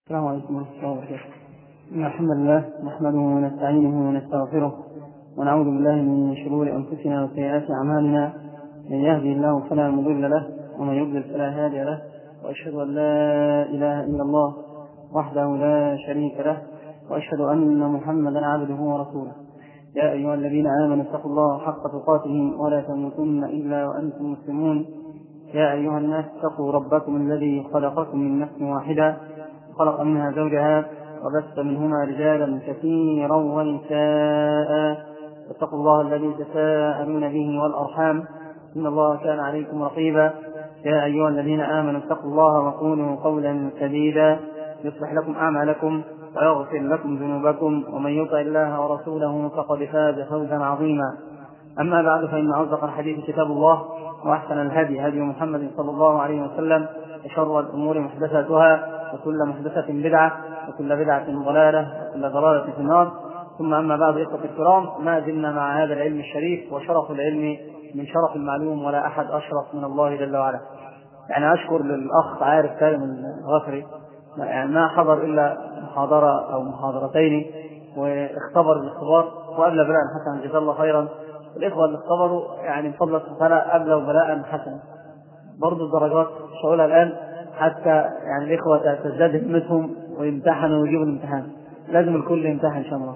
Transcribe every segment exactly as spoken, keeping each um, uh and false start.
السلام عليكم ورحمة الله وبركاته. إن الحمد لله نحمده ونستعينه ونستغفره ونعوذ بالله من شرور أنفسنا وسيئات أعمالنا، من يهدي الله فلا مضل له ومن يضلل فلا هادي له، وأشهد أن لا إله إلا الله وحده لا شريك له، وأشهد أن محمدا عبده ورسوله. يا أيها الذين آمنوا اتقوا الله حق تقاته ولا تموتن إلا وأنتم مسلمون. يا أيها الناس اتقوا ربكم الذي خلقكم من نفس واحدة خلق منها زوجها وبث منهما رجالا كثيرا ونساء، واتقوا الله الذي تساءلون به والأرحام إن الله كان عليكم رقيبا. يا أيها الذين آمنوا اتقوا الله وقولوا قولا سديدا يصلح لكم أعمالكم ويغفر لكم ذنوبكم، ومن يطع الله ورسوله فقد فاز فوزا عظيما. أما بعد، فإن أصدق الحديث كتاب الله، وأحسن الهدي هدي محمد صلى الله عليه وسلم، وشر الأمور محدثاتها، وكل محدثة بدعة، وكل بدعة ضلالة، وكل ضلالة في النار. ثم أما بعد، إخوة الكرام، ما زلنا مع هذا العلم الشريف، وشرف العلم من شرف المعلوم، ولا أحد أشرف من الله جل وعلا. يعني أشكر للأخ عارف سالم الغفري، يعني ما حضر إلا محاضرة أو محاضرتين واختبر الاختبار وأبلى بلاء حسنا، جزاه الله خيرا. الإخوة اللي اختبروا يعني بفضل الله أبلوا بلاء حسنا. برضو الدرجات شغلها الآن حتى يعني الإخوة تزداد همتهم ويمتحنوا ويجيبوا الامتحان. لازم الكل يمتحن إن شاء الله،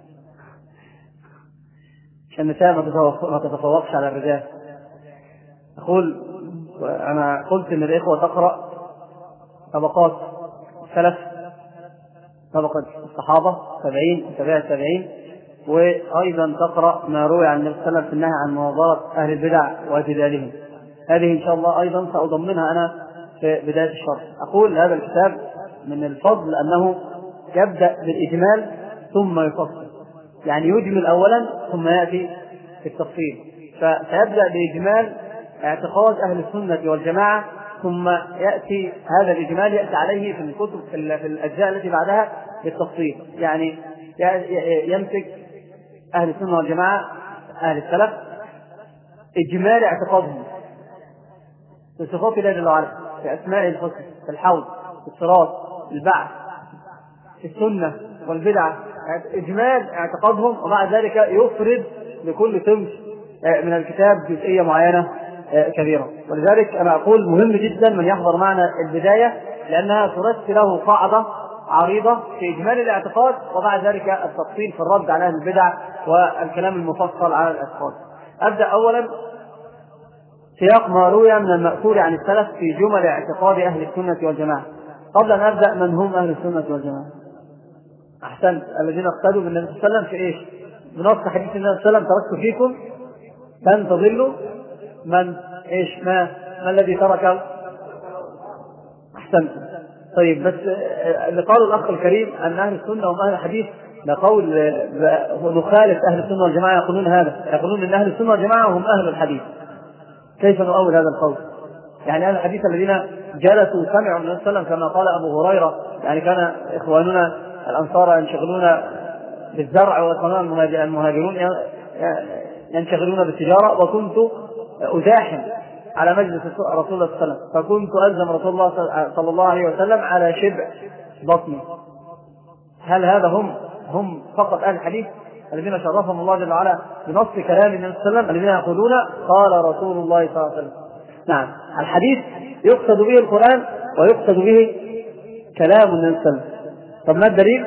عشان النساء ما تتفوقش على الرجال. أقول أنا قلت إن الإخوة تقرأ طبقات السلف، طبقة الصحابة سبعين وتابع السبعين، وأيضا تقرأ ما روي عن النبي صلى الله عليه وسلم في النهي عن مناظرة أهل البدع واعتزالهم. هذه إن شاء الله أيضا سأضمنها أنا في بداية الشرح. أقول هذا الكتاب من الفضل أنه يبدأ بالإجمال ثم يفصل، يعني يجمل أولا ثم يأتي في التفصيل. فسيبدأ بإجمال اعتقاد أهل السنة والجماعة، ثم يأتي هذا الإجمال يأتي عليه في الكتب في الأجزاء التي بعدها بالتفصيل. يعني يمسك أهل السنة والجماعة أهل السلف إجمال اعتقادهم في صفات الله جل وعلا، في أسماء الحسنى، في الحوض، في الصراط، في البعث، في السنة والبدعة، إجمال اعتقادهم، ومع ذلك يفرد لكل صنف من الكتاب جزئية معينة كبيرة. ولذلك أنا أقول مهم جدا من يحضر معنا البداية، لأنها ترسل له قاعدة عريضة في إجمال الاعتقاد، وبعد ذلك التفصيل في الرد على أهل البدع والكلام المفصل على الاعتقاد. أبدأ أولا سياق ما روي من المأثور عن السلف في جمل اعتقاد أهل السنة والجماعة. قبل أن أبدأ، من هم أهل السنة والجماعة؟ أحسنت، الذين اقتدوا بالنبي صلى الله عليه وسلم في إيش؟ بنص حديث النبي صلى الله عليه وسلم: تركت فيكم لن تضلوا من إيش ما ما الذي ترك. أحسنت. طيب، بس اللي قالوا الأخ الكريم أن أهل السنة هم أهل الحديث، لقول نخالف أهل السنة والجماعة، يقولون هذا، يقولون أن أهل السنة والجماعة هم أهل الحديث. كيف نؤول هذا القول؟ يعني أهل الحديث الذين جلسوا وسمعوا من النبي صلى الله عليه وسلم، كما قال أبو هريرة، يعني كان إخواننا الأنصار ينشغلون بالزرع، وإخواننا المهاجرون ينشغلون بالتجارة، وكنت أزاحم على مجلس رسول الله صلى الله عليه وسلم، فكنت ألزم رسول الله صلى الله عليه وسلم على شبع بطني. هل هذا هم هم فقط أهل الحديث الذين شرفهم الله جل وعلا بنص كلام النبي صلى الله عليه وسلم، الذين يقولون قال رسول الله صلى الله عليه وسلم؟ نعم، الحديث يقصد به القرآن ويقصد به كلام النبي صلى الله عليه وسلم. طب ما الدليل؟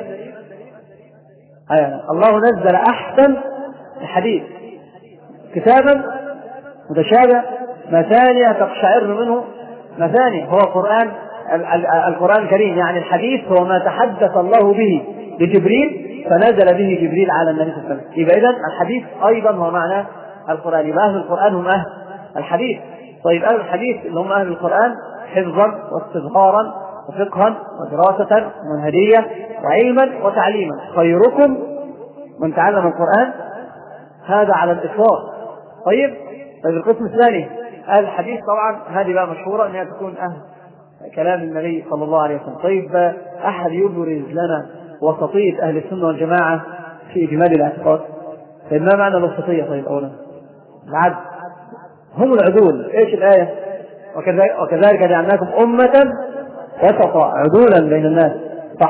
آه. الله نزل أحسن الحديث كتابا متشابه مثانية تقشعر منه مثانية، هو القرآن القرآن الكريم. يعني الحديث هو ما تحدث الله به لجبريل فنزل به جبريل على النبي صلى الله عليه وسلم. يبقى إذن الحديث أيضا هو معنى القرآن. يبقى أهل القرآن هم أهل الحديث. طيب، أهل الحديث اللي هم أهل القرآن حفظا واستظهارا وفقها ودراسة ومنهجية وعلما وتعليما. خيركم من تعلم القرآن، هذا على الإطلاق. طيب، طيب القسم الثاني أهل الحديث، طبعا هذه بقى مشهورة أنها تكون أهل كلام النبي صلى الله عليه وسلم. طيب، أحد يبرز لنا وسطية أهل السنة والجماعة في إجمال الاعتقاد؟ طيب، ما معنى الوسطية؟ طيب، أولا العدل، هم العدول. إيش الآية؟ وكذلك جعلناكم أمة وسطا عدولا بين الناس.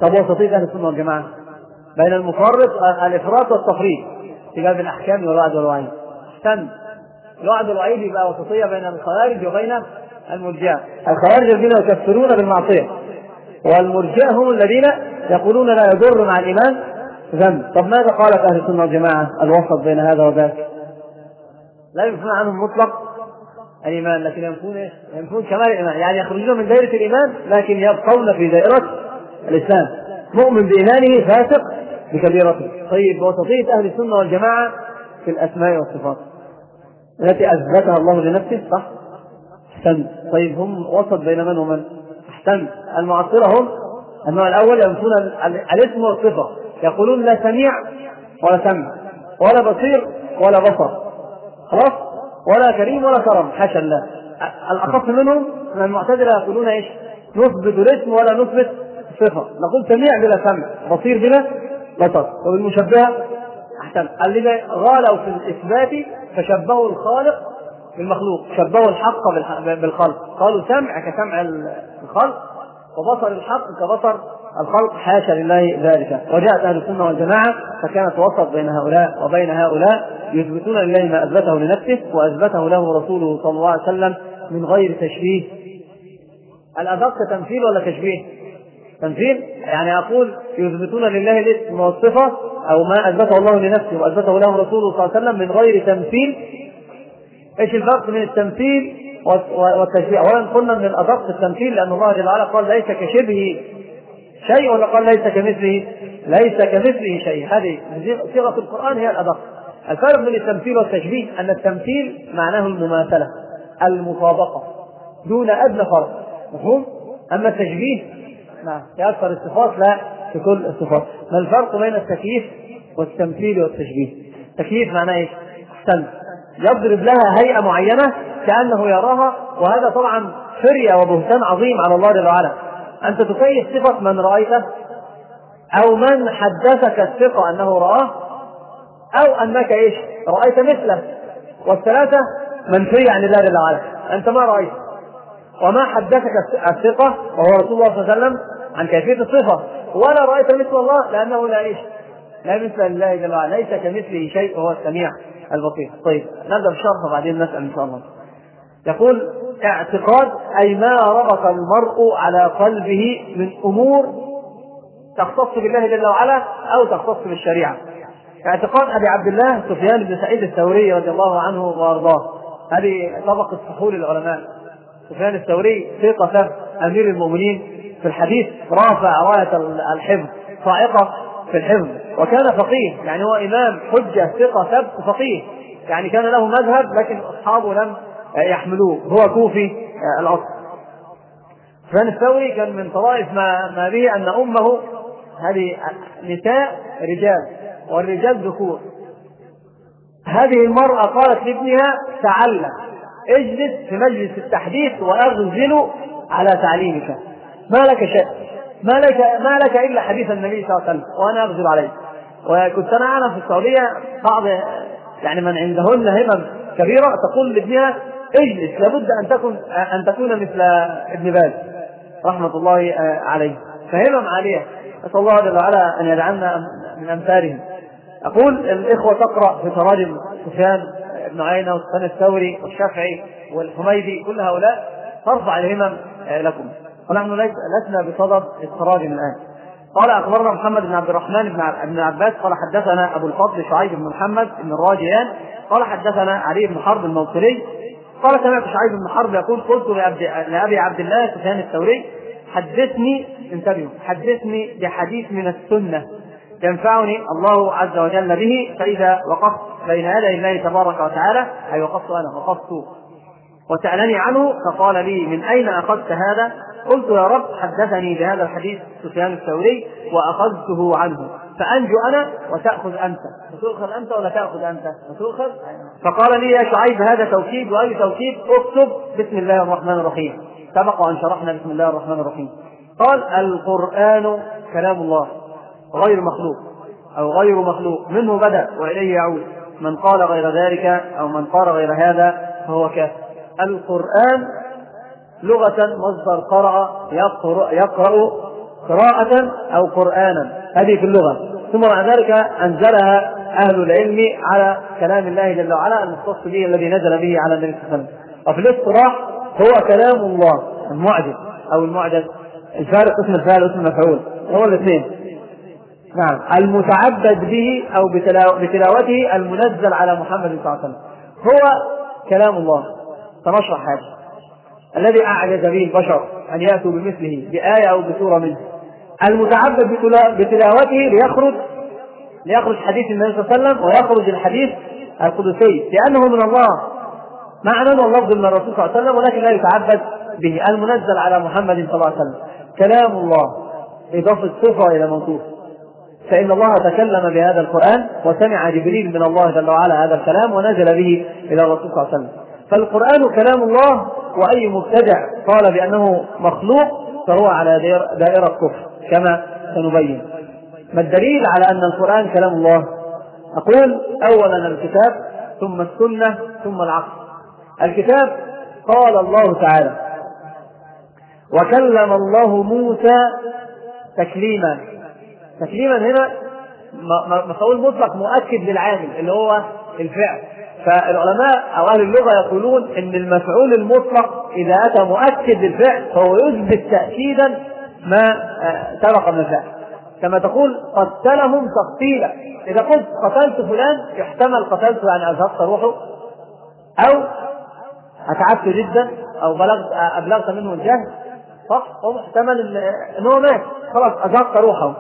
طب وسطية أهل السنة والجماعة بين المفرط الإفراط والتفريط في باب الأحكام والوعد والوعيد. احسن، الوعد والوعيد يبقى وسطية بين الخوارج وبين المرجئة. الخوارج الذين يكفرون بالمعصية، والمرجئة هم الذين يقولون لا يضر مع الإيمان ذنب. طب ماذا قالت أهل السنة والجماعة؟ الوسط بين هذا وذاك، لا ينفون عنهم مطلق الإيمان لكن ينفون ينفون كمال الإيمان، يعني يخرجون من دائرة الإيمان لكن يبقون في دائرة الإسلام، مؤمن بإيمانه فاسق بكبيرته. طيب وسطية أهل السنة والجماعة في الأسماء والصفات التي أثبتها الله لنفسه، صح؟ احسن. طيب هم وسط بين من ومن؟ احسن. المعطلة هم النوع الأول ينفون الاسم والصفة، يقولون لا سميع ولا سمع ولا بصير ولا بصر، خلاص، ولا كريم ولا كرم، حاشا الله. الأخف منهم من المعتزلة يقولون ايش؟ نثبت الاسم ولا نثبت الصفة، نقول سميع بلا سمع، بصير بلا بصر. وبالمشبهة احسن الذين غالوا في الإثبات فشبهوا الخالق بالمخلوق، شبهوا الحق بالخلق، قالوا سمع كسمع الخلق وبصر الحق كبصر الخلق، حاشا لله ذلك. وجاءت أهل السنة والجماعة فكانت وسط بين هؤلاء وبين هؤلاء، يثبتون لله ما أثبته لنفسه وأثبته له رسوله صلى الله عليه وسلم من غير تشبيه. الأدق تمثيل ولا تشبيه؟ تمثيل، يعني أقول يثبتون لله الاسم والصفة أو ما أثبته الله لنفسه وأثبته له رسوله صلى الله عليه وسلم من غير تمثيل. إيش الفرق بين التمثيل والتشبيه؟ أولا قلنا من الأدق التمثيل لأن الله جل وعلا قال ليس كشبه شيء، ولا قال ليس كمثله ليس كمثله شيء، هذه صيغة القرآن هي الأدق. الفرق بين التمثيل والتشبيه أن التمثيل معناه المماثلة المطابقة دون أدنى فرق، مفهوم؟ أما التشبيه نعم في أكثر الصفات لا في كل الصفات. ما الفرق بين التكييف والتمثيل والتشبيه؟ التكييف معناه ايش؟ احسن، يضرب لها هيئة معينة كأنه يراها، وهذا طبعا فرية وبهتان عظيم على الله جل وعلا. أنت تكيف صفة من رأيته أو من حدثك الثقة أنه رآه أو أنك إيش رأيت مثله، والثلاثة منفية عن الله جل وعلا. أنت ما رأيت وما حدثك الثقة وهو رسول الله صلى الله عليه وسلم عن كيفية الصفة، ولا رأيت مثل الله لأنه لا إيش لا مثل الله جل وعلا، ليس كمثله شيء وهو السميع البصير. طيب نبدأ بالشرح وبعدين نسأل إن شاء الله. يقول اعتقاد أي ما ربط المرء على قلبه من أمور تختص بالله جل وعلا أو تختص بالشريعة. اعتقاد أبي عبد الله سفيان بن سعيد الثوري رضي الله عنه وأرضاه، هذه طبقة فحول العلماء. سفيان الثوري ثقة أمير المؤمنين في الحديث، رافع راية الحفظ، صاعقة في الحفظ، وكان فقيه، يعني هو إمام حجة ثقة ثبت فقيه، يعني كان له مذهب لكن أصحابه لم يحملوه، هو كوفي الأصل. سفيان الثوري كان من طوائف ما, ما به أن أمه هذه نساء رجال والرجال ذكور. هذه المرأة قالت لابنها تعلم اجلس في مجلس التحديث وأغزل على تعليمك، ما لك شيء ما لك, ما لك إلا حديث النبي صلى الله عليه وسلم وأنا أغزل عليك. وكنت أنا أعلم في السعودية بعض يعني من عندهن همم كبيرة تقول لابنها اجلس، لابد أن تكون أن تكون مثل ابن باز رحمة الله عليه، فهمم عالية، نسأل الله جل وعلا أن يجعلنا من أمثالهم. أقول الإخوة تقرأ في تراجم سفيان بن عيينة وسفيان الثوري والشافعي والحميدي، كل هؤلاء ترفع الهمم لكم، ونحن لسنا بصدد التراجم الآن. قال أخبرنا محمد بن عبد الرحمن بن عباس قال حدثنا أبو الفضل شعيب بن محمد بن الراجيان قال حدثنا علي بن حرب الموصلي قال سمعت شعيب بن حرب يقول قلت لأبي عبد الله سفيان الثوري حدثني انتبهوا حدثني بحديث من السنة ينفعني الله عز وجل به، فإذا وقفت بين يدي الله تبارك وتعالى أي وقفت أنا وقفت وسألني عنه فقال لي من أين أخذت هذا؟ قلت يا رب حدثني بهذا الحديث سفيان الثوري وأخذته عنه، فأنجو أنا وتأخذ أنت، فتؤخذ أنت ولا تأخذ أنت؟ فتؤخذ. فقال لي يا شعيب هذا توكيد، وأي توكيد؟ اكتب بسم الله الرحمن الرحيم، سبق أن شرحنا بسم الله الرحمن الرحيم. قال القرآن كلام الله غير مخلوق أو غير مخلوق، منه بدأ وإليه يعود، من قال غير ذلك أو من قال غير هذا فهو كافر. القرآن لغة مصدر قرأ يقرأ, يقرأ قراءة أو قرآنا، هذه في اللغة. ثم بعد ذلك أنزلها أهل العلم على كلام الله جل وعلا المختص به الذي نزل به على النبي صلى الله عليه وسلم. وفي الاصطلاح هو كلام الله المعجز أو المعجز، الفارق اسم الفاعل واسم المفعول هو الاثنين. نعم، المتعبد به أو بتلاوته المنزل على محمد صلى الله عليه وسلم هو كلام الله. سنشرح هذا الذي أعجز به البشر أن يأتوا بمثله بآية أو بسورة منه. المتعبد بتلاوته ليخرج ليخرج حديث النبي صلى الله عليه وسلم ويخرج الحديث القدسي لأنه من الله معنى واللفظ من الرسول صلى الله عليه وسلم، ولكن لا يتعبد به. المنزل على محمد صلى الله عليه وسلم كلام الله إضافة صفة إلى موصوف، فإن الله تكلم بهذا القرآن وسمع جبريل من الله جل وعلا هذا الكلام ونزل به إلى الرسول صلى الله عليه وسلم. فالقرآن كلام الله، وأي مبتدع قال بأنه مخلوق فهو على دائرة كفر كما سنبين. ما الدليل على أن القرآن كلام الله؟ أقول أولا الكتاب ثم السنة ثم العقل. الكتاب قال الله تعالى وكلم الله موسى تكليما. تكليما هنا مفعول مطلق مؤكد للعامل اللي هو الفعل. فالعلماء أو أهل اللغة يقولون إن المفعول المطلق إذا أتى مؤكد للفعل فهو يثبت تأكيدا ما سبق من الفعل، كما تقول قتلهم تقتيلا. إذا قلت قتلت فلان يحتمل قتلته يعني أزهقت روحه، أو أتعبت جدا، أو بلغت أبلغت منه الجهل، صح؟ هو محتمل إن هو مات خلاص أزهقت روحه.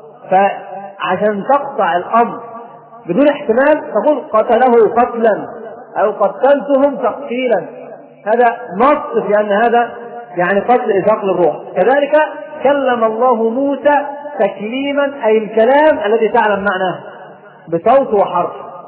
فعشان تقطع الأمر بدون احتمال تقول قتله قتلا أو قتلتهم تقتيلا، هذا نص في أن هذا يعني قتل إزهاق للروح. كذلك كلم الله موسى تكليما أي الكلام الذي تعلم معناه بصوت وحرف.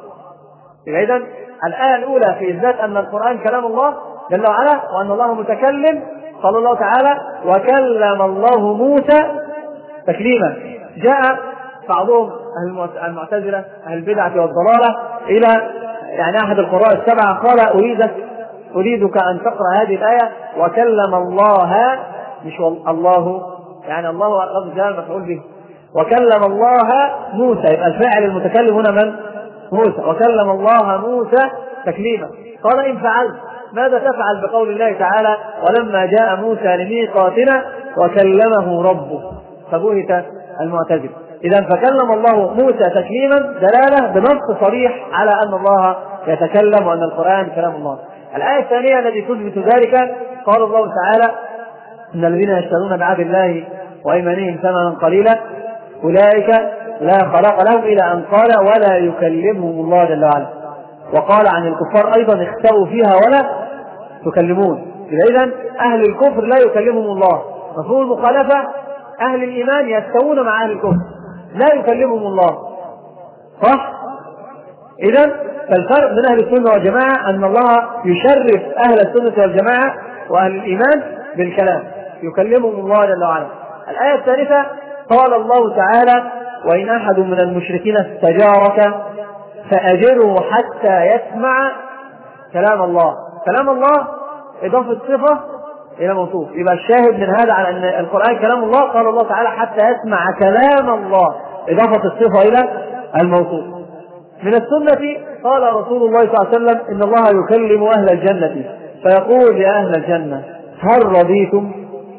إذن الآية الأولى في إثبات أن القرآن كلام الله جل وعلا وأن الله متكلم. قال الله تعالى وكلم الله موسى تكليما. جاء بعضهم المعتزلة أهل البدعة والضلالة إلى يعني أحد القراء السبعة قال أريدك أريدك أن تقرأ هذه الآية وكلم الله، مش الله يعني الله لفظ جلال مفعول به، وكلم الله موسى، يبقى الفاعل المتكلم هنا من؟ موسى. وكلم الله موسى تكليما. قال إن فعلت ماذا تفعل بقول الله تعالى ولما جاء موسى لميقاتنا وكلمه ربه؟ فبهت المعتزلة. إذا فكلم الله موسى تكليما دلالة بنص صريح على أن الله يتكلم وأن القرآن كلام الله. الآية الثانية التي تثبت ذلك قال الله تعالى إن الذين يشترون بعهد الله وأيمانهم ثمنا قليلا أولئك لا خلاق لهم إلى أن قال ولا يكلمهم الله جل وعلا. وقال عن الكفار أيضا اختأوا فيها ولا تكلمون. إذن أهل الكفر لا يكلمهم الله. مفهوم المخالفة أهل الإيمان يستوون مع أهل الكفر لا يكلمهم الله، صح؟ إذن فالفرق بين أهل السنة والجماعة أن الله يشرف أهل السنة والجماعة وأهل الإيمان بالكلام يكلمهم الله جل وعلا. الآية الثالثة قال الله تعالى وإن أحد من المشركين استجارك فأجره حتى يسمع كلام الله. كلام الله إضافة صفة إلى موصوف، يبقى الشاهد من هذا على أن القرآن كلام الله. قال الله تعالى حتى يسمع كلام الله إضافة الصفة إلى الموصوف. من السنة قال رسول الله صلى الله عليه وسلم إن الله يكلم أهل الجنة فيقول يا أهل الجنة هل رضيتم؟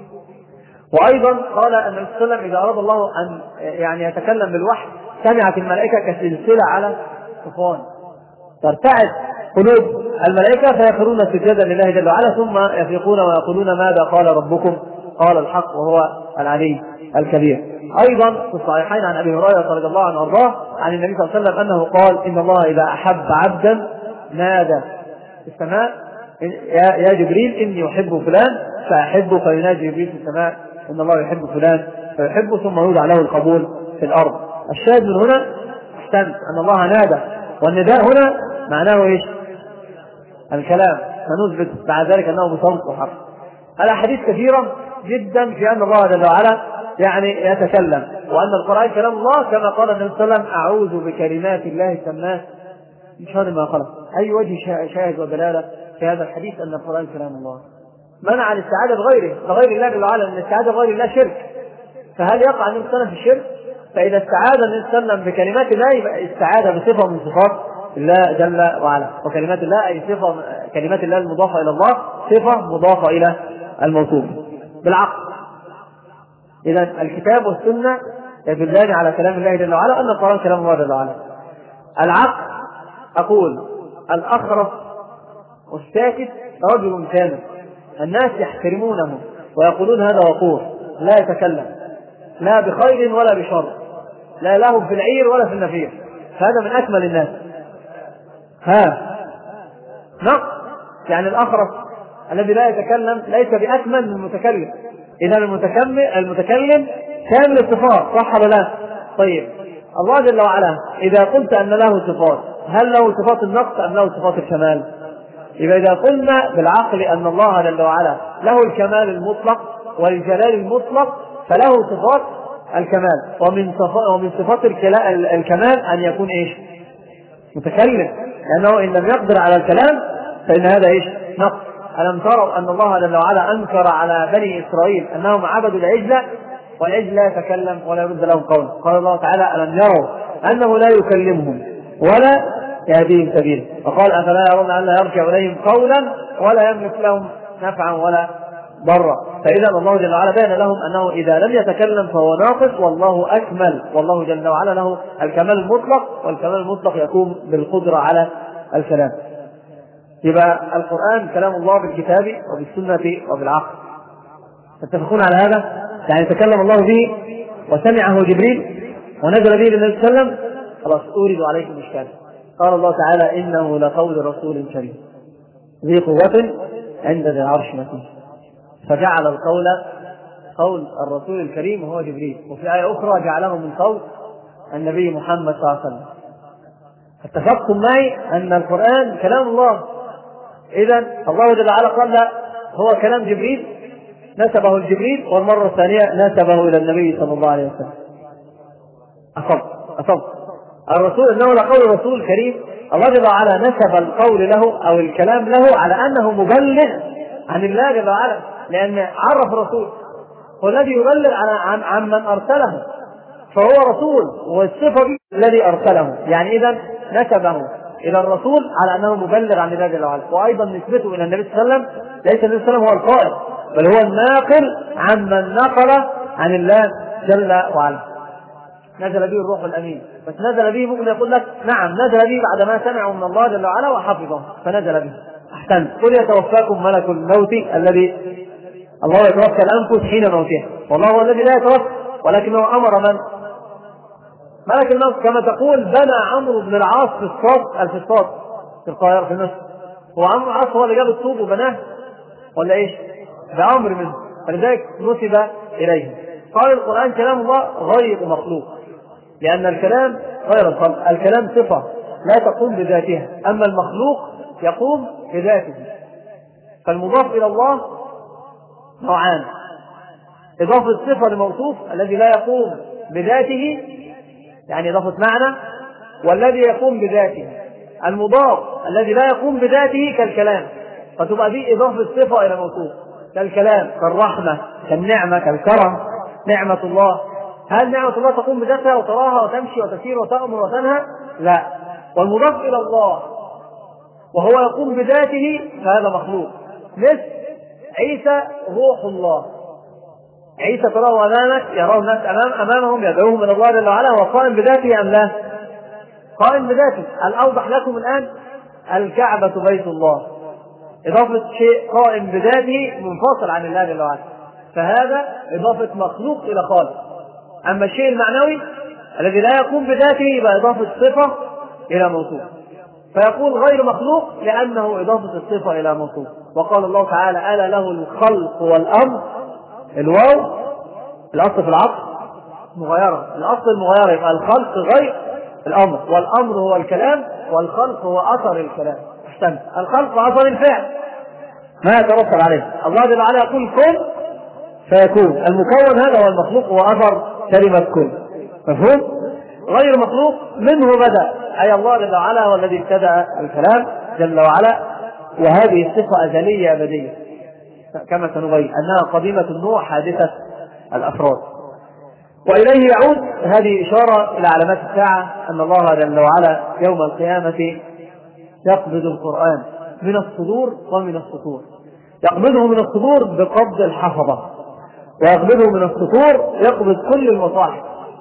وأيضا قال أن النبي صلى الله عليه وسلم إذا أراد الله أن يعني يتكلم بالوحي سمعت الملائكة كسلسلة على صفوان، ترتعد قلوب الملائكة فيخرون سجدا لله جل وعلا ثم يفيقون ويقولون ماذا قال ربكم؟ قال الحق وهو العلي الكبير. أيضا في الصحيحين عن أبي هريرة رضي الله عنه وارضاه عن النبي صلى الله عليه وسلم أنه قال إن الله إذا أحب عبدا نادى في السماء يا جبريل إني أحب فلان فأحبه، فينادي جبريل في السماء إن الله يحب فلان فيحبه ثم يوضع له القبول في الأرض. الشاهد من هنا احتمت أن الله نادى، والنداء هنا معناه إيش؟ الكلام، فنثبت بعد ذلك أنه بصوت وحرف. الأحاديث كثيرة جدا في أن الله جل وعلا يعني يتكلم وأن القرآن كلام الله، كما قال النبي صلى الله عليه وسلم أعوذ بكلمات الله التامات من شر ما خلق. أي وجه شاهد ودلالة في هذا الحديث أن القرآن كلام الله؟ منع الاستعاذة بغيره بغير الله جل وعلا، ان الاستعاذة بغير الله شرك، فهل يقع النبي صلى الله عليه وسلم في الشرك؟ فإذا استعاذ النبي صلى الله عليه وسلم بكلمات الله يبقى استعاذ بصفة من صفات الله جل وعلا، وكلمات الله أي صفة كلمات الله المضافة إلى الله صفة مضافة إلى الموصوف بالعقل. إذا الكتاب والسنة يدلان على كلام الله جل وعلا أن القرآن كلام الله جل وعلا. العقل أقول الأخرس والساكت رجل كامل، الناس يحترمونه ويقولون هذا وقور، لا يتكلم لا بخير ولا بشر، لا له في العير ولا في النفير، فهذا من أكمل الناس. ها نقص يعني الأخرس الذي لا يتكلم ليس بأكمل من المتكلم. إذا المتكلم المتكلم كامل الصفات، صح ولا لا؟ طيب الله جل وعلا إذا قلت أن له صفات، هل له صفات النقص أم له صفات الكمال؟ إذا إذا قلنا بالعقل أن الله جل وعلا له الكمال المطلق والجلال المطلق فله صفات الكمال، ومن صفات ومن صفات الكمال أن يكون إيش؟ متكلم، لأنه إن لم يقدر على الكلام فإن هذا إيش؟ نقص. ألم تروا أن الله جل وعلا أنكر على بني إسرائيل أنهم عبدوا العجل والعجل لا يتكلم ولا يرد لهم قولا؟ قال الله تعالى ألم يروا أنه لا يكلمهم ولا يهديهم سبيلا، وقال أفلا يرون أن لا يرجع إليهم قولا ولا يملك لهم نفعا ولا ضرا. فإذا الله جل وعلا بين لهم أنه إذا لم يتكلم فهو ناقص، والله أكمل، والله جل وعلا له الكمال المطلق، والكمال المطلق يكون بالقدرة على الكلام. يبقى القرآن كلام الله بالكتاب وبالسنة وبالعقل. تتفقون على هذا؟ يعني تكلم الله به وسمعه جبريل ونزل به للنبي صلى الله عليه وسلم، خلاص أورد عليكم إشكال. قال الله تعالى إنه لقول رسول كريم ذي قوة عند ذي العرش مكين، فجعل القول قول الرسول الكريم وهو جبريل، وفي آية أخرى جعله من قول النبي محمد صلى الله عليه وسلم. اتفقتم معي أن القرآن كلام الله. إذن الله جل وعلا قال لا هو كلام جبريل نسبه الجبريل، والمرة الثانية نسبه إلى النبي صلى الله عليه وسلم. أصب أصب الرسول إنه لقول رسول كريم، الله جل وعلا نسب القول له أو الكلام له على أنه مبلغ عن الله جل وعلا، لأن عرف رسول هو الذي يبلغ عن عن من أرسله، فهو رسول والصفة الذي أرسله. يعني إذن نسبه إلى الرسول على أنه مبلغ عن الله جل وعلا، وأيضا نسبته إلى النبي صلى الله عليه وسلم ليس النبي صلى الله عليه وسلم هو القائل، بل هو الناقل عن من نقل عن الله جل وعلا. نزل به الروح الأمين، بس نزل به ممكن يقول لك نعم نزل به بعد ما سمعوا من الله جل وعلا وحفظه فنزل به. أحسنت. قل يتوفاكم ملك الموت الذي الله يتوفى الأنفس حين موتها، والله هو الذي لا يتوفى ولكنه أمر من ملك الموت، كما تقول بنى عمرو بن العاص في الصاد الفسطاط في القاهرة في مصر، هو عمرو بن العاص هو اللي جاب الطوب وبناه ولا إيش؟ بأمر منه، فلذلك نسب إليه. قال القرآن كلام الله غير مخلوق، لأن الكلام غير الخلق، الكلام صفة لا تقوم بذاتها، أما المخلوق يقوم بذاته. فالمضاف إلى الله نوعان: إضافة صفة لموصوف الذي لا يقوم بذاته، يعني إضافة معنى، والذي يقوم بذاته. المضاف الذي لا يقوم بذاته كالكلام، فتبقى دي إضافة صفة إلى موصوف كالكلام، كالرحمة، كالنعمة، كالكرم، نعمة الله. هل نعمة الله تقوم بذاتها وتراها وتمشي وتسير وتأمر وتنهى؟ لا. والمضاف إلى الله وهو يقوم بذاته فهذا مخلوق، مثل عيسى روح الله. عيسى تراه أمامك، يراه الناس أمام أمامهم يدعوهم إلى الله جل وعلا، هو قائم بذاته أم لا؟ قائم بذاته. الأوضح لكم الآن الكعبة بيت الله، إضافة شيء قائم بذاته منفصل عن الله جل وعلا، فهذا إضافة مخلوق إلى خالق. أما الشيء المعنوي الذي لا يقوم بذاته يبقى إضافة صفة إلى موصوف، فيقول غير مخلوق لأنه إضافة الصفة إلى موصوف. وقال الله تعالى ألا له الخلق والأمر، الواو الأصل في العقل مغيرة، الأصل المغيرة، يبقى الخلق غير الأمر، والأمر هو الكلام، والخلق هو أثر الكلام. احسنت. الخلق أثر الفعل ما يترتب عليه. الله جل وعلا يقول كن فيكون، المكون هذا هو المخلوق، هو أثر كلمة كن. مفهوم؟ غير مخلوق منه بدأ، أي الله جل وعلا هو الذي ابتدأ الكلام جل وعلا، وهذه الصفة أزلية أبدية كما سنبين أنها قديمة النوع حادثة الأفراد. وإليه يعود. هذه إشارة إلى علامات الساعة، أن الله جل وعلا يوم القيامة يقبض القرآن من الصدور ومن السطور. يقبضه من الصدور بقبض الحفظة، ويقبضه من السطور يقبض كل المصاحف.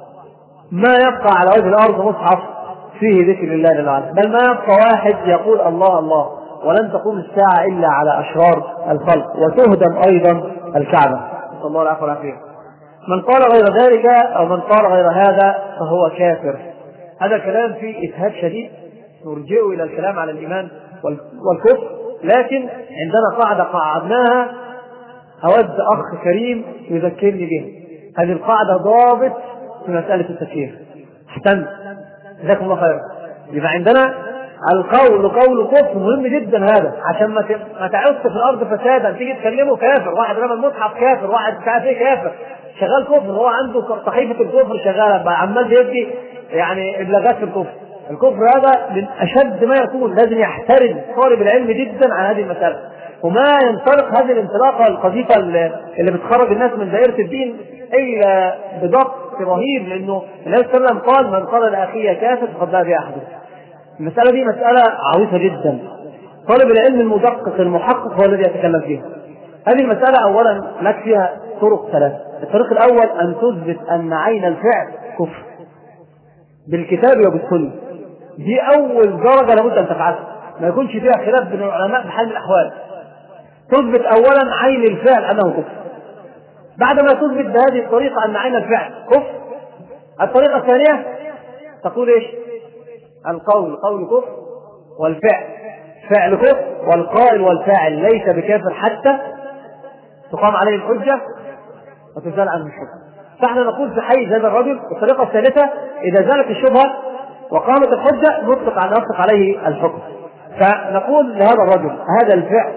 ما يبقى على وجه الأرض مصحف فيه ذكر الله جل وعلا، بل ما يبقى واحد يقول الله الله. ولن تقوم الساعة إلا على أشرار الخلق، وتهدم أيضا الكعبة، نسأل الله العفو والعافية. من قال غير ذلك أو من قال غير هذا فهو كافر. هذا كلام فيه إسهاب شديد نرجئه إلى الكلام على الإيمان والكفر، لكن عندنا قاعدة قاعدناها أود أخ كريم يذكرني بها. هذه القاعدة ضابط في مسألة التكفير. احسنت، جزاكم الله خير. يبقى عندنا القول قول كفر مهم جدا، هذا عشان ما ما تعص في الارض فسادا. تيجي تكلمه كافر، واحد رمى المصحف كافر، واحد مش عارف ايه كافر، شغال كفر، هو عنده صحيفه الكفر شغاله بقى، عمال بيدي يعني ابلاغات في الكفر. الكفر هذا من اشد ما يكون، لازم يحترم طالب العلم جدا عن هذه المساله، وما ينطلق هذه الانطلاقه القذيفه اللي بتخرج الناس من دائره الدين الا بضغط رهيب، لانه النبي صلى الله عليه وسلم قال: من قال لاخيه كافر فقد باء باحده. المسألة دي مسألة عويصة جدا، طالب العلم المدقق المحقق هو الذي يتكلم فيها. هذه المسألة أولا لك فيها طرق ثلاثة. الطريق الأول أن تثبت أن عين الفعل كفر بالكتاب وبالسنة، دي أول درجة لابد أن تفعلها، ما يكونش فيها خلاف بين العلماء بحال من الأحوال. تثبت أولا عين الفعل أنه كفر. بعد ما تثبت بهذه الطريقة أن عين الفعل كفر، الطريقة الثانية تقول إيش؟ القول قول كفر، والفعل فعل كفر، والقائل والفاعل ليس بكافر حتى تقام عليه الحجة وتزال عنه الشبهة. فاحنا نقول في حيز هذا الرجل. الطريقة الثالثة: إذا زالت الشبهة وقامت الحجة نطلق على نطلق عليه الحكم. فنقول لهذا الرجل: هذا الفعل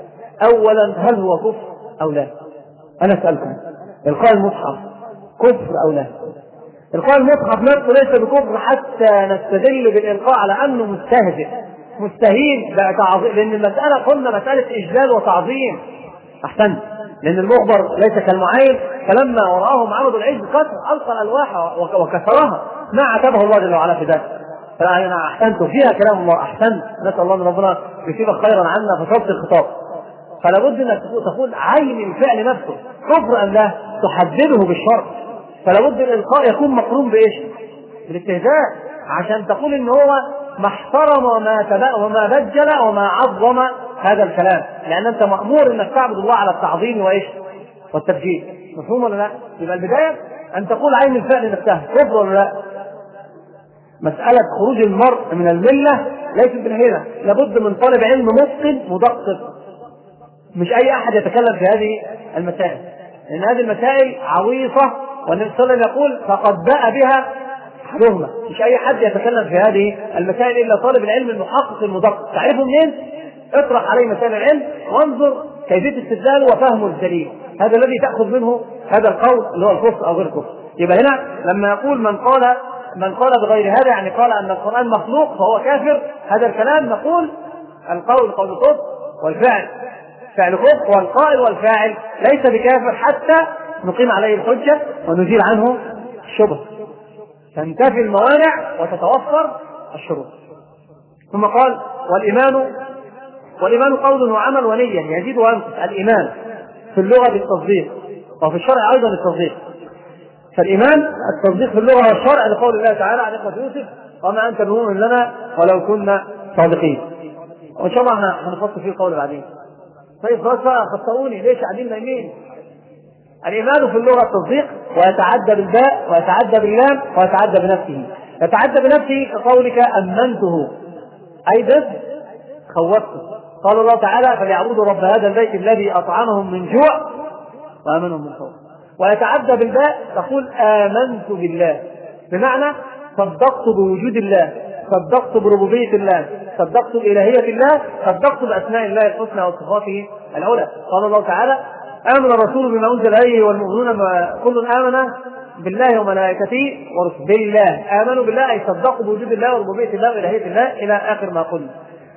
أولا هل هو كفر أو لا؟ أنا أسألكم، إلقاء المصحف كفر أو لا؟ إلقاء المصحف نفسه ليس بكفر حتى نستدل بالإلقاء على أنه مستهزئ مستهين بتعظيم، لأن المسألة قلنا مسألة إجلال وتعظيم. أحسن، لأن المخبر ليس كالمعين، فلما ورآهم عرضوا العز كسر ألقى الألواح وكسرها ما عتبه الله جل وعلا في ذلك. فأنا أحسنت فيها كلام الله. أحسن، نسأل الله أن ربنا يصيبك خيرا عنا فصلت الخطاب. فلا بد أنك تقول عين الفعل نفسه كفر أم لا، تحدده بالشرط. فلا بد الإلقاء يكون مقرون بإيش؟ بالاستهزاء، عشان تقول إن هو ما احترم وما تبأ وما بجل وما عظم هذا الكلام، لأن أنت مأمور أنك تعبد الله على التعظيم وإيش؟ والتبجيل. مفهوم ولا لا؟ يبقى البداية أن تقول عين الفعل نفسها كفر ولا لا. مسألة خروج المرء من الملة ليست بالهينة، لابد من طالب علم متقن مدقق، مش أي أحد يتكلم في هذه المسائل، لأن هذه المسائل عويصة، والنبي صلى الله عليه وسلم يقول: فقد باء بها أحدهما. مش أي حد يتكلم في هذه المسائل إلا طالب العلم المحقق المدقق. تعرفه منين؟ اطرح عليه مسائل العلم وانظر كيفية استدلاله وفهمه الدليل، هذا الذي تأخذ منه هذا القول اللي هو الكفر أو غير الكفر. يبقى هنا لما يقول من قال من قال بغير هذا، يعني قال أن القرآن مخلوق فهو كافر، هذا الكلام نقول القول قول كفر، والفعل فعل كفر، والقائل والفاعل ليس بكافر حتى نقيم عليه الحجة ونزيل عنه الشبهة، تنتفي الموانع وتتوفر الشروط. ثم قال: والإيمان والإيمان قول وعمل ونية يزيد وينقص. الإيمان في اللغة بالتصديق، وفي الشرع أيضا التصديق. فالإيمان التصديق في اللغة والشرع، لقول الله تعالى عن إخوة يوسف: وما أنت بمؤمن لنا ولو كنا صادقين. وإن شاء الله هنفصل فيه القول بعدين. طيب خلاص بقى، خطئوني ليش قاعدين نايمين؟ الإيمان في اللغة التصديق، ويتعدى بالباء ويتعدى باللام ويتعدى بنفسه. يتعدى بنفسه كقولك أمنته، أي ضد خوفته. قال الله تعالى: فليعبدوا رب هذا البيت الذي أطعمهم من جوع وآمنهم من خوف. ويتعدى بالباء تقول آمنت بالله، بمعنى صدقت بوجود الله، صدقت بربوبية الله، صدقت بإلهية الله، صدقت بأسماء الله الحسنى وصفاته العلى. قال الله تعالى: آمن الرسول بما أنزل إليه والمؤمنون كل آمن بالله وملائكته ورسله. بالله، آمنوا بالله أي صدقوا بوجود الله وربوبية الله وإلهية الله إلى آخر ما قلنا.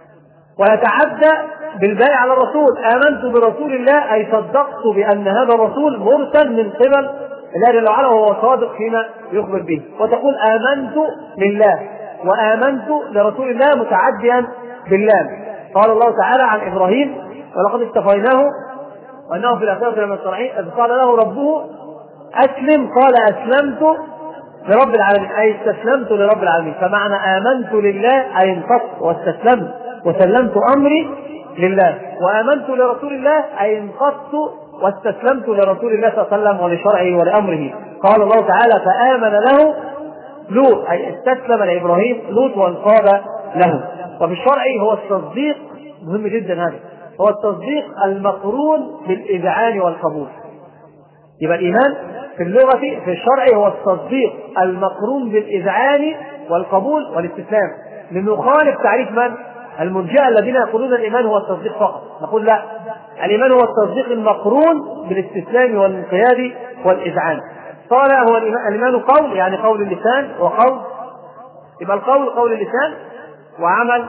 ويتعدى بالباء على الرسول: آمنت برسول الله أي صدقت بأن هذا الرسول مرسل من قبل الله جل وعلا وهو صادق فيما يخبر به، وتقول آمنت لله وآمنت لرسول الله متعديا بالله. قال الله تعالى عن إبراهيم ولقد اصطفيناه وأنه في الآخرة لمن الصالحين إذ قال له ربه أسلم قال أسلمت لرب العالمين، أي استسلمت لرب العالمين. فمعنى آمنت لله أي انقطت واستسلمت وسلمت أمري لله، وآمنت لرسول الله أي انقطت واستسلمت لرسول الله صلى الله عليه وسلم ولشرعه ولأمره. قال الله تعالى فآمن له لوط أي استسلم لإبراهيم لوط وانقاد له. وفي الشرع هو التصديق، مهم جدا هذا، هو التصديق المقرون بالإذعان والقبول. يبقى الإيمان في اللغة في الشرع هو التصديق المقرون بالإذعان والقبول والاستسلام، لنخالف تعريف من؟ المرجئة الذين يقولون الإيمان هو التصديق فقط. نقول لا، الإيمان هو التصديق المقرون بالاستسلام والانقياد والإذعان. قال هو الإيمان قول، يعني قول اللسان وقول، يبقى القول قول اللسان وعمل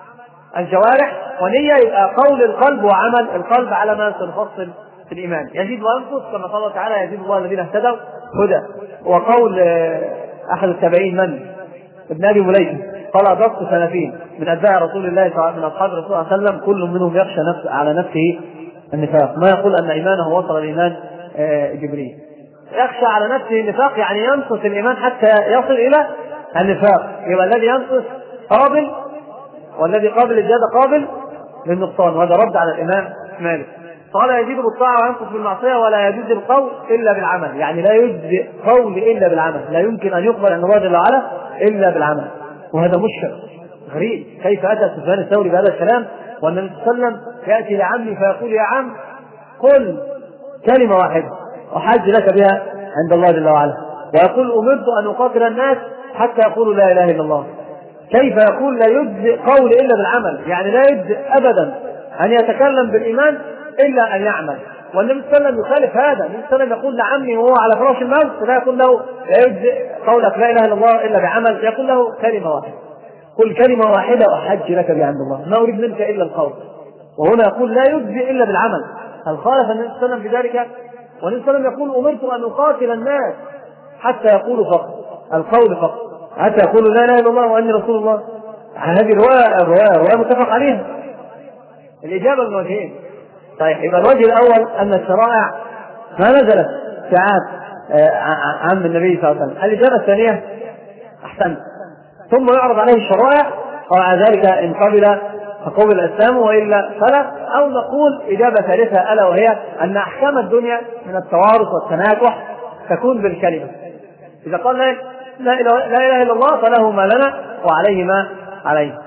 الجوارح، ونية يبقى قول القلب وعمل القلب على ما سنفصل في الإيمان. يزيد وينقص كما قال الله تعالى يزيد الله الذين اهتدوا هدى. وقول أحد التابعين من ابن أبي مليكة قال أدركت سلفين من أتباع رسول الله من أصحاب رسول الله صلى الله عليه وسلم كل منهم يخشى نفس على نفسه النفاق، ما يقول أن إيمانه وصل الإيمان جبريل. يخشى على نفسه النفاق يعني ينقص الإيمان حتى يصل إلى النفاق. يبقى الذي ينقص قابل والذي قابل الزيادة قابل للنقصان، وهذا رد على الإمام مالك. قال يزيد بالطاعة وينقص بالمعصية ولا يجوز القول إلا بالعمل، يعني لا يجوز قول إلا بالعمل، لا يمكن أن يقبل عند الله جل وعلا إلا بالعمل. وهذا مشكل غريب، كيف أتى سفيان الثوري بهذا الكلام والنبي صلى الله عليه وسلم يأتي لعمي فيقول يا عم قل كلمة واحدة أحج لك بها عند الله جل وعلا، ويقول أمرت أن أقاتل الناس حتى يقولوا لا إله إلا الله. كيف يقول لا يجزئ قول إلا بالعمل؟ يعني لا يجزئ أبدا أن يتكلم بالإيمان إلا أن يعمل. والنبي صلى الله عليه وسلم يخالف هذا، النبي صلى الله عليه وسلم يقول لعمي وهو على فراش الموت فلا يقول له لا يجزئ قولك لا إله إلا الله إلا بعمل، يقول له كلمة واحدة، قل كلمة واحدة أحج لك بها عند الله، ما أريد منك إلا القول. وهنا يقول لا يجزئ إلا بالعمل، هل خالف النبي صلى الله عليه وسلم بذلك؟ والنبي صلى الله عليه وسلم يقول أمرت أن أقاتل الناس حتى يقولوا فقط القول فقط، حتى يقولوا لا إله إلا الله وأني رسول الله. هذه رواية رواية متفق عليها. الإجابة من وجهين. طيب يبقى الوجه الأول أن الشرائع ما نزلت في عهد عام النبي صلى الله عليه وسلم. الإجابة الثانية أحسنت، ثم يعرض عليه الشرائع ومع ذلك إن قبل فقبل الإسلام وإلا فلا، أو نقول إجابة ثالثة ألا وهي أن أحكام الدنيا من التوارث والتناكح تكون بالكلمة. إذا قال لا, لا, لا إله إلا الله فله ما لنا وعليه ما عليه.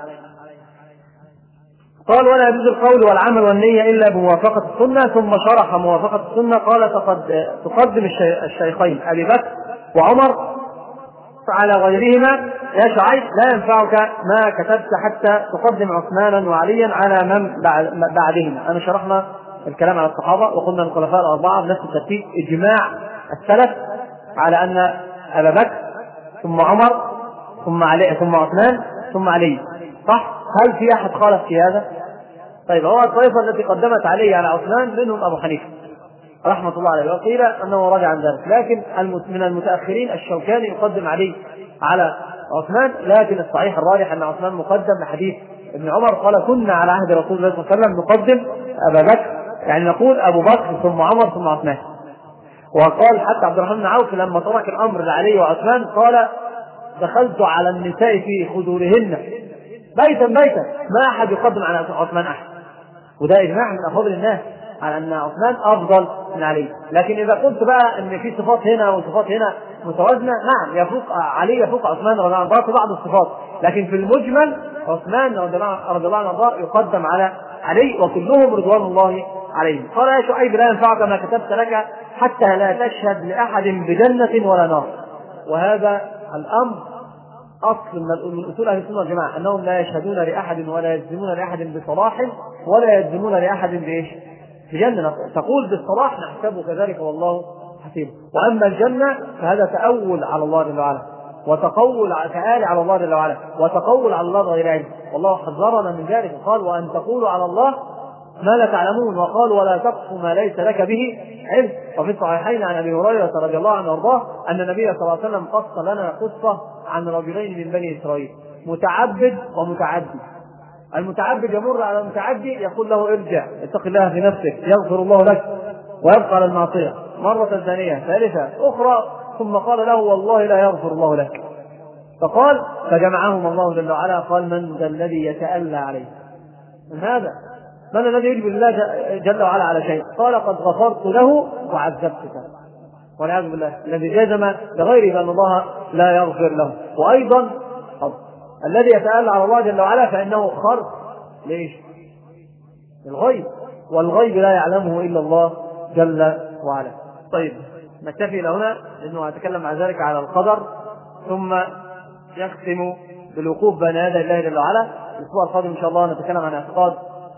قال ولا يجوز القول والعمل والنية إلا بموافقة السنة، ثم شرح موافقة السنة قال تقدم الشيخين أبي بكر وعمر على غيرهما يا شعيب لا ينفعك ما كتبت حتى تقدم عثمانا وعليا على من بعدهما. أنا شرحنا الكلام على الصحابة وقلنا الخلفاء الأربعة بنفس الترتيب، إجماع السلف على أن أبا بكر ثم عمر ثم علي ثم عثمان ثم علي، صح؟ هل في أحد خالف في هذا؟ طيب هو الطائفة التي قدمت علي على عثمان منهم أبو حنيفة رحمة الله عليه، وقيل أنه رجع عن ذلك، لكن من المتأخرين الشوكاني يقدم علي على عثمان، لكن الصحيح الراجح أن عثمان مقدم لحديث ابن عمر قال كنا على عهد رسول الله صلى الله عليه وسلم نقدم أبا بكر، يعني نقول أبو بكر ثم عمر ثم عثمان. وقال حتى عبد الرحمن بن عوف لما ترك الأمر لعلي وعثمان قال دخلت على النساء في خدورهن بيتا بيتا ما أحد يقدم على عثمان أحد، وده إجماع من أفضل الناس على أن عثمان أفضل من علي. لكن إذا قلت بقى أن في صفات هنا وصفات هنا متوازنة، نعم يفوق علي يفوق عثمان رضي الله عنه في بعض الصفات، لكن في المجمل عثمان رضي الله عنه يقدم على علي وكلهم رضوان الله عليهم. قال يا شعيب لا ينفعك ما كتبت لك حتى لا تشهد لأحد بجنة ولا نار. وهذا الأمر أصل من أصول أهل السنة والجماعة أنهم لا يشهدون لأحد ولا يجزمون لأحد بصلاح ولا يجزمون لأحد بإيش؟ بجنة. تقول بالصلاح نحسبه كذلك والله حسيبه، وأما الجنة فهذا تأول على الله جل وعلا وتقول تعالى على الله جل وعلا وتقول على الله غير علم، والله حذرنا من ذلك قال وأن تقولوا على الله ما لا تعلمون، وقال ولا تقف ما ليس لك به علم. وفي الصحيحين عن ابي هريره رضي الله عنه وارضاه ان النبي صلى الله عليه وسلم قص لنا قصه عن رجلين من بني اسرائيل، متعبد ومتعدي. المتعبد يمر على المتعدي يقول له ارجع اتق الله في نفسك يغفر الله لك، ويبقى على المعصيه مره ثانيه ثالثه اخرى، ثم قال له والله لا يغفر الله لك. فقال فجمعهم الله جل وعلا قال من ذا الذي يتألى عليه؟ من هذا؟ من الذي يجب الله جل وعلا على شيء؟ قال قد غفرت له وعذبتك، والعياذ بالله. الذي جزم بغيره بأن الله لا يغفر له. وأيضا الذي يتألى على الله جل وعلا فإنه خرق ليش؟ الغيب، والغيب لا يعلمه إلا الله جل وعلا. طيب نكتفي إلى هنا لأنه أتكلم عن ذلك على القدر، ثم يختم بالوقوف بين يدي الله جل وعلا. الأسبوع القادم إن شاء الله نتكلم عن اعتقاد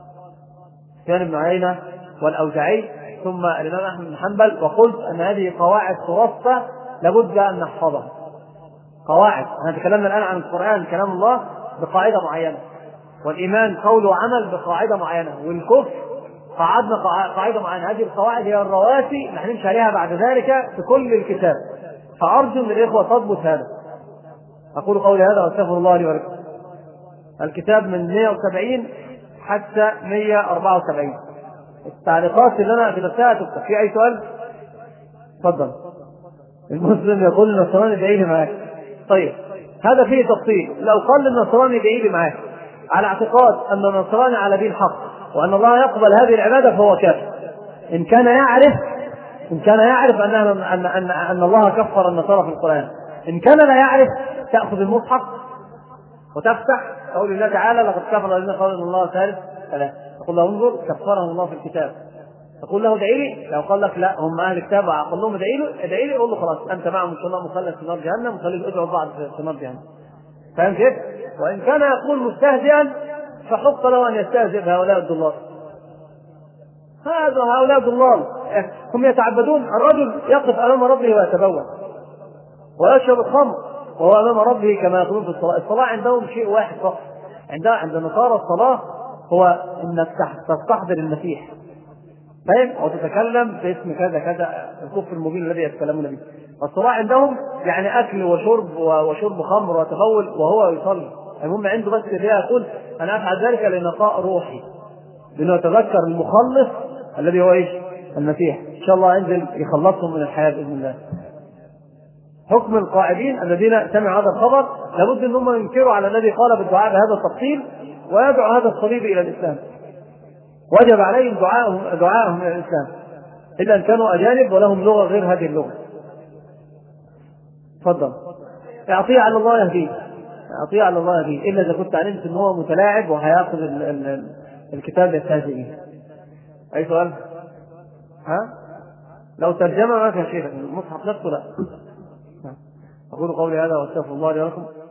سفيان بن عيينة والأوزاعي ثم الإمام أحمد بن حنبل. وقلت أن هذه قواعد خرافة لابد أن نحفظها. قواعد، احنا تكلمنا الآن عن القرآن كلام الله بقاعدة معينة، والإيمان قول وعمل بقاعدة معينة، والكفر قعدنا قاعدة معينة. هذه القواعد هي الرواسي اللي هنمشي عليها بعد ذلك في كل الكتاب، فأرجو من الإخوة تضبط هذا. أقول قولي هذا وأستغفر الله لي ولكم. الكتاب من مئة وسبعين حتى مئة وأربعة وسبعين. التعليقات اللي أنا كتبتها تكتب. في أي سؤال؟ تفضل. المسلم يقول النصراني ادعي لي معاك. طيب هذا فيه تفصيل. لو قال النصراني ادعي لي معاك على اعتقاد أن النصراني على دين حق وأن الله يقبل هذه العبادة فهو كافر. إن كان يعرف إن كان يعرف أن أن أن أن الله كفر النصارى في القرآن. إن كان لا يعرف تأخذ المصحف وتفتح قول الله تعالى لقد كفر الذين قالوا ان الله ثالث ثلاثة، تقول له انظر كفرهم الله في الكتاب، تقول له ادعي لي. لو قال لك لا هم اهل الكتاب وقال لهم ادعي له ادعي لي، قول له خلاص انت معهم ان شاء الله مخلد في نار جهنم، وخليهم ادعوا بعض في نار جهنم. فاهم كيف؟ وان كان يقول مستهزئا فحق له ان يستهزئ بهؤلاء الضلال. هذا هؤلاء الضلال هم يتعبدون. الرجل يقف امام ربه ويتبول ويشرب الخمر وهو امام ربه كما يقولون في الصلاه. الصلاه عندهم شيء واحد فقط. عند عند النصارى الصلاه هو انك تستحضر المسيح، فاهم، او تتكلم باسم كذا كذا، الكفر المبين الذي يتكلمون به. الصلاه عندهم يعني اكل وشرب وشرب خمر وتبول وهو يصلي. المهم عنده بس اللي يقول انا افعل ذلك لنقاء روحي، لانه يتذكر المخلص الذي هو ايش؟ المسيح. ان شاء الله ينزل يخلصهم من الحياه باذن الله. حكم القاعدين الذين سمعوا هذا الخبر لابد ان هم ينكروا على الذي قال بالدعاء بهذا التفصيل ويدعو هذا الصليب الى الاسلام. وجب عليهم دعاءهم دعاءهم الى الاسلام الا ان كانوا اجانب ولهم لغه غير هذه اللغه. تفضل. اعطيه على الله يهديه، اعطيه على الله يهديه، الا اذا كنت علمت ان هو متلاعب وهياخذ ال ال الكتاب يستهزئ به. اي سؤال؟ ها؟ لو ترجمه ما في شيء، المصحف نفسه لا. أقول قولي هذا وأستغفر الله لي ولكم.